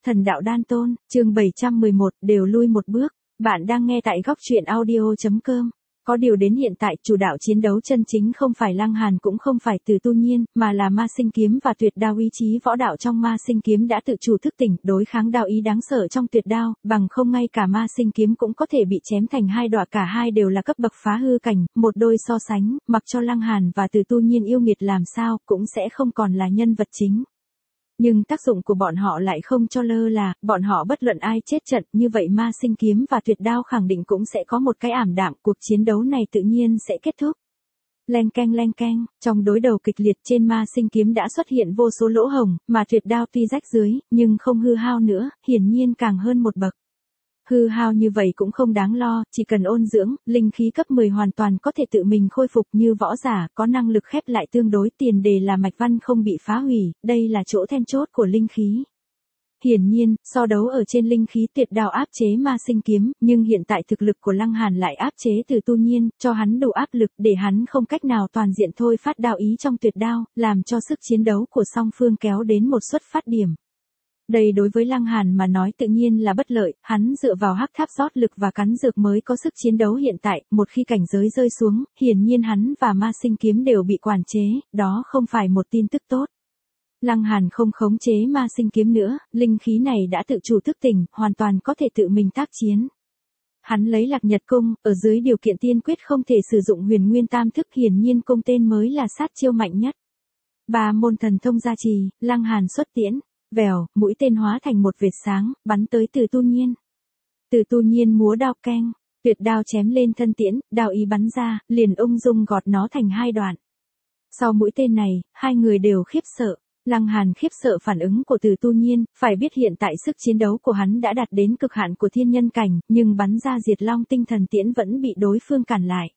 Thần đạo đan tôn, chương 711, đều lui một bước. Bạn đang nghe tại góc truyện audio.com. Có điều đến hiện tại chủ đạo chiến đấu chân chính không phải Lăng Hàn cũng không phải Từ Tu Nhiên, mà là ma sinh kiếm và tuyệt đao ý chí võ đạo trong ma sinh kiếm đã tự chủ thức tỉnh đối kháng đao ý đáng sợ trong tuyệt đao, bằng không ngay cả ma sinh kiếm cũng có thể bị chém thành hai đoạn, cả hai đều là cấp bậc phá hư cảnh, một đôi so sánh, mặc cho Lăng Hàn và Từ Tu Nhiên yêu nghiệt làm sao cũng sẽ không còn là nhân vật chính. Nhưng tác dụng của bọn họ lại không cho lơ là, bọn họ bất luận ai chết trận, như vậy ma sinh kiếm và tuyệt đao khẳng định cũng sẽ có một cái ảm đạm, cuộc chiến đấu này tự nhiên sẽ kết thúc. Leng keng, trong đối đầu kịch liệt trên ma sinh kiếm đã xuất hiện vô số lỗ hổng, mà tuyệt đao tuy rách dưới, nhưng không hư hao nữa, hiển nhiên càng hơn một bậc. Hư hao như vậy cũng không đáng lo, chỉ cần ôn dưỡng, linh khí cấp 10 hoàn toàn có thể tự mình khôi phục như võ giả, có năng lực khép lại tương đối, tiền đề là mạch văn không bị phá hủy, đây là chỗ then chốt của linh khí. Hiển nhiên, so đấu ở trên linh khí tuyệt đao áp chế ma sinh kiếm, nhưng hiện tại thực lực của Lăng Hàn lại áp chế Từ Tu Nhiên, cho hắn đủ áp lực để hắn không cách nào toàn diện thôi phát đao ý trong tuyệt đao, làm cho sức chiến đấu của song phương kéo đến một xuất phát điểm. Đây đối với Lăng Hàn mà nói tự nhiên là bất lợi, hắn dựa vào hắc tháp rót lực và cắn dược mới có sức chiến đấu hiện tại, một khi cảnh giới rơi xuống, hiển nhiên hắn và ma sinh kiếm đều bị quản chế, đó không phải một tin tức tốt. Lăng Hàn không khống chế ma sinh kiếm nữa, linh khí này đã tự chủ thức tỉnh, hoàn toàn có thể tự mình tác chiến. Hắn lấy Lạc Nhật cung, ở dưới điều kiện tiên quyết không thể sử dụng Huyền Nguyên Tam thức, hiển nhiên cung tên mới là sát chiêu mạnh nhất. Ba môn thần thông gia trì, Lăng Hàn xuất tiễn. Vèo, mũi tên hóa thành một vệt sáng, bắn tới Từ Tu Nhiên. Từ Tu Nhiên múa đao keng, tuyệt đao chém lên thân tiễn, đao ý bắn ra, liền ung dung gọt nó thành hai đoạn. Sau mũi tên này, hai người đều khiếp sợ. Lăng Hàn khiếp sợ phản ứng của Từ Tu Nhiên, phải biết hiện tại sức chiến đấu của hắn đã đạt đến cực hạn của thiên nhân cảnh, nhưng bắn ra diệt long tinh thần tiễn vẫn bị đối phương cản lại.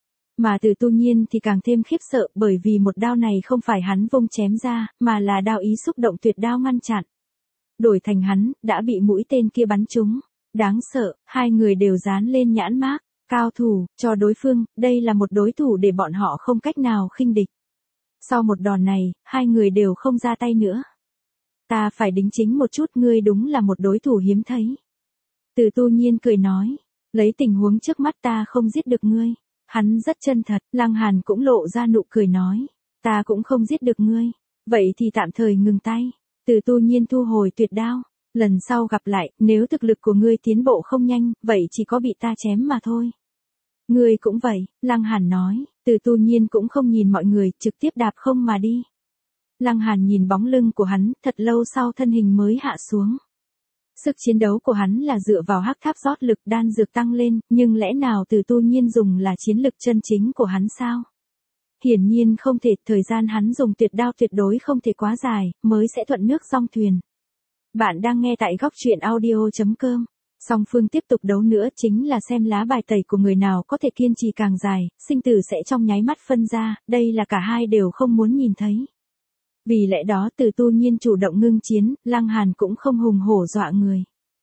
Mà Từ Tu Nhiên thì càng thêm khiếp sợ, bởi vì một đao này không phải hắn vung chém ra, mà là đao ý xúc động tuyệt đao ngăn chặn. Đổi thành hắn, đã bị mũi tên kia bắn trúng. Đáng sợ, hai người đều dán lên nhãn mác, cao thủ, cho đối phương, đây là một đối thủ để bọn họ không cách nào khinh địch. Sau một đòn này, hai người đều không ra tay nữa. Ta phải đính chính một chút, ngươi đúng là một đối thủ hiếm thấy. Từ Tu Nhiên cười nói, lấy tình huống trước mắt ta không giết được ngươi. Hắn rất chân thật, Lăng Hàn cũng lộ ra nụ cười nói, ta cũng không giết được ngươi, vậy thì tạm thời ngừng tay. Từ Tu Nhiên thu hồi tuyệt đao, lần sau gặp lại, nếu thực lực của ngươi tiến bộ không nhanh, vậy chỉ có bị ta chém mà thôi. Ngươi cũng vậy, Lăng Hàn nói, Từ Tu Nhiên cũng không nhìn mọi người, trực tiếp đạp không mà đi. Lăng Hàn nhìn bóng lưng của hắn, thật lâu sau thân hình mới hạ xuống. Sức chiến đấu của hắn là dựa vào hắc tháp rót lực đan dược tăng lên, nhưng lẽ nào Từ Tu Nhiên dùng là chiến lực chân chính của hắn sao? Hiển nhiên không thể, thời gian hắn dùng tuyệt đao tuyệt đối không thể quá dài, mới sẽ thuận nước song thuyền. Bạn đang nghe tại góc truyện audio.com. Song phương tiếp tục đấu nữa chính là xem lá bài tẩy của người nào có thể kiên trì càng dài, sinh tử sẽ trong nháy mắt phân ra, đây là cả hai đều không muốn nhìn thấy. Vì lẽ đó Từ Tu Nhiên chủ động ngưng chiến, Lăng Hàn cũng không hùng hổ dọa người.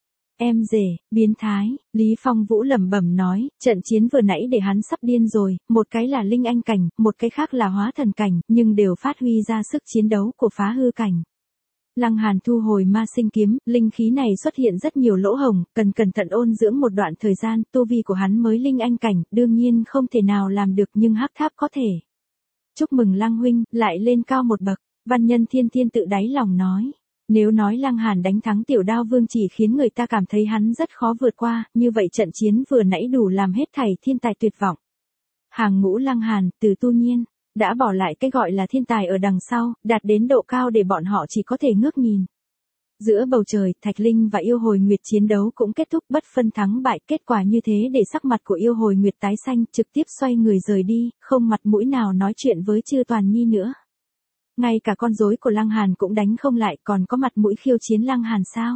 Em rể, biến thái, Lý Phong Vũ lẩm bẩm nói, trận chiến vừa nãy để hắn sắp điên rồi, một cái là linh anh cảnh, một cái khác là hóa thần cảnh, nhưng đều phát huy ra sức chiến đấu của phá hư cảnh. Lăng Hàn thu hồi ma sinh kiếm, linh khí này xuất hiện rất nhiều lỗ hổng, cần cẩn thận ôn dưỡng một đoạn thời gian, tu vi của hắn mới linh anh cảnh, đương nhiên không thể nào làm được nhưng hắc tháp có thể. Chúc mừng Lăng huynh, lại lên cao một bậc. Văn Nhân Thiên Thiên tự đáy lòng nói, nếu nói Lăng Hàn đánh thắng Tiểu Đao Vương chỉ khiến người ta cảm thấy hắn rất khó vượt qua, như vậy trận chiến vừa nãy đủ làm hết thảy thiên tài tuyệt vọng. Hàng ngũ Lăng Hàn, Từ Tu Nhiên, đã bỏ lại cái gọi là thiên tài ở đằng sau, đạt đến độ cao để bọn họ chỉ có thể ngước nhìn. Giữa bầu trời, Thạch Linh và Yêu Hồi Nguyệt chiến đấu cũng kết thúc bất phân thắng bại, kết quả như thế để sắc mặt của Yêu Hồi Nguyệt tái xanh, trực tiếp xoay người rời đi, không mặt mũi nào nói chuyện với Chư Toàn Nhi nữa. Ngay cả con rối của Lăng Hàn cũng đánh không lại, còn có mặt mũi khiêu chiến Lăng Hàn sao?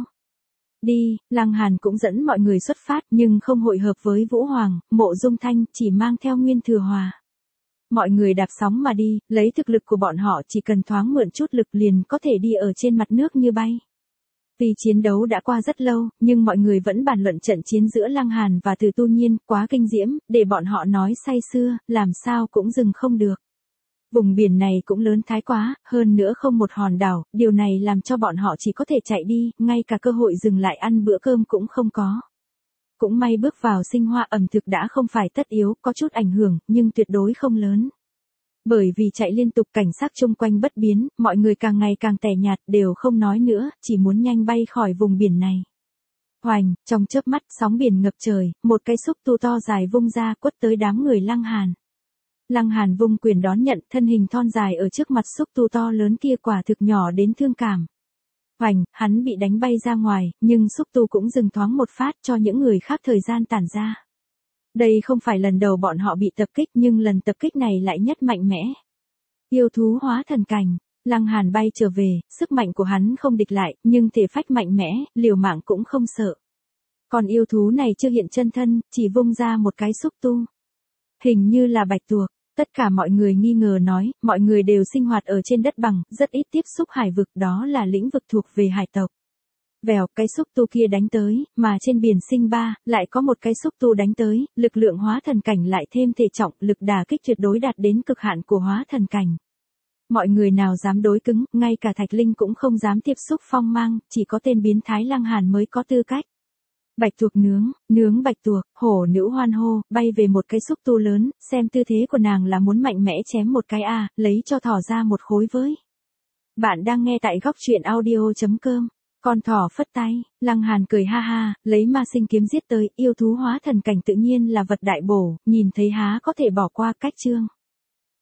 Đi, Lăng Hàn cũng dẫn mọi người xuất phát, nhưng không hội hợp với Vũ Hoàng, Mộ Dung Thanh, chỉ mang theo Nguyên Thừa Hòa. Mọi người đạp sóng mà đi, lấy thực lực của bọn họ chỉ cần thoáng mượn chút lực liền có thể đi ở trên mặt nước như bay. Vì chiến đấu đã qua rất lâu, nhưng mọi người vẫn bàn luận trận chiến giữa Lăng Hàn và Từ Tu Nhiên, quá kinh diễm, để bọn họ nói say sưa, làm sao cũng dừng không được. Vùng biển này cũng lớn thái quá, hơn nữa không một hòn đảo, điều này làm cho bọn họ chỉ có thể chạy đi, ngay cả cơ hội dừng lại ăn bữa cơm cũng không có. Cũng may bước vào sinh hoa ẩm thực đã không phải tất yếu, có chút ảnh hưởng, nhưng tuyệt đối không lớn. Bởi vì chạy liên tục cảnh sát chung quanh bất biến, mọi người càng ngày càng tẻ nhạt, đều không nói nữa, chỉ muốn nhanh bay khỏi vùng biển này. Hoành, trong chớp mắt, sóng biển ngập trời, một cái xúc tu to dài vung ra quất tới đám người Lăng Hàn. Lăng Hàn vung quyền đón nhận, thân hình thon dài ở trước mặt xúc tu to lớn kia quả thực nhỏ đến thương cảm. Hoành, hắn bị đánh bay ra ngoài, nhưng xúc tu cũng dừng thoáng một phát cho những người khác thời gian tản ra. Đây không phải lần đầu bọn họ bị tập kích nhưng lần tập kích này lại nhất mạnh mẽ. Yêu thú hóa thần cảnh, Lăng Hàn bay trở về, sức mạnh của hắn không địch lại, nhưng thể phách mạnh mẽ, liều mạng cũng không sợ. Còn yêu thú này chưa hiện chân thân, chỉ vung ra một cái xúc tu. Hình như là bạch tuộc, tất cả mọi người nghi ngờ nói, mọi người đều sinh hoạt ở trên đất bằng, rất ít tiếp xúc hải vực, đó là lĩnh vực thuộc về hải tộc. Vèo, cái xúc tu kia đánh tới, mà trên biển sinh ba, lại có một cái xúc tu đánh tới, lực lượng hóa thần cảnh lại thêm thể trọng, lực đả kích tuyệt đối đạt đến cực hạn của hóa thần cảnh. Mọi người nào dám đối cứng, ngay cả Thạch Linh cũng không dám tiếp xúc phong mang, chỉ có tên biến thái Lăng Hàn mới có tư cách. Bạch tuộc nướng bạch tuộc, hổ nữ hoan hô, bay về một cái xúc tu lớn, xem tư thế của nàng là muốn mạnh mẽ chém một cái lấy cho thỏ ra một khối với. Bạn đang nghe tại góc truyện audio.com. Con thỏ phất tay, Lăng Hàn cười ha ha, lấy ma sinh kiếm giết tới, yêu thú hóa thần cảnh tự nhiên là vật đại bổ, nhìn thấy há có thể bỏ qua cách chương.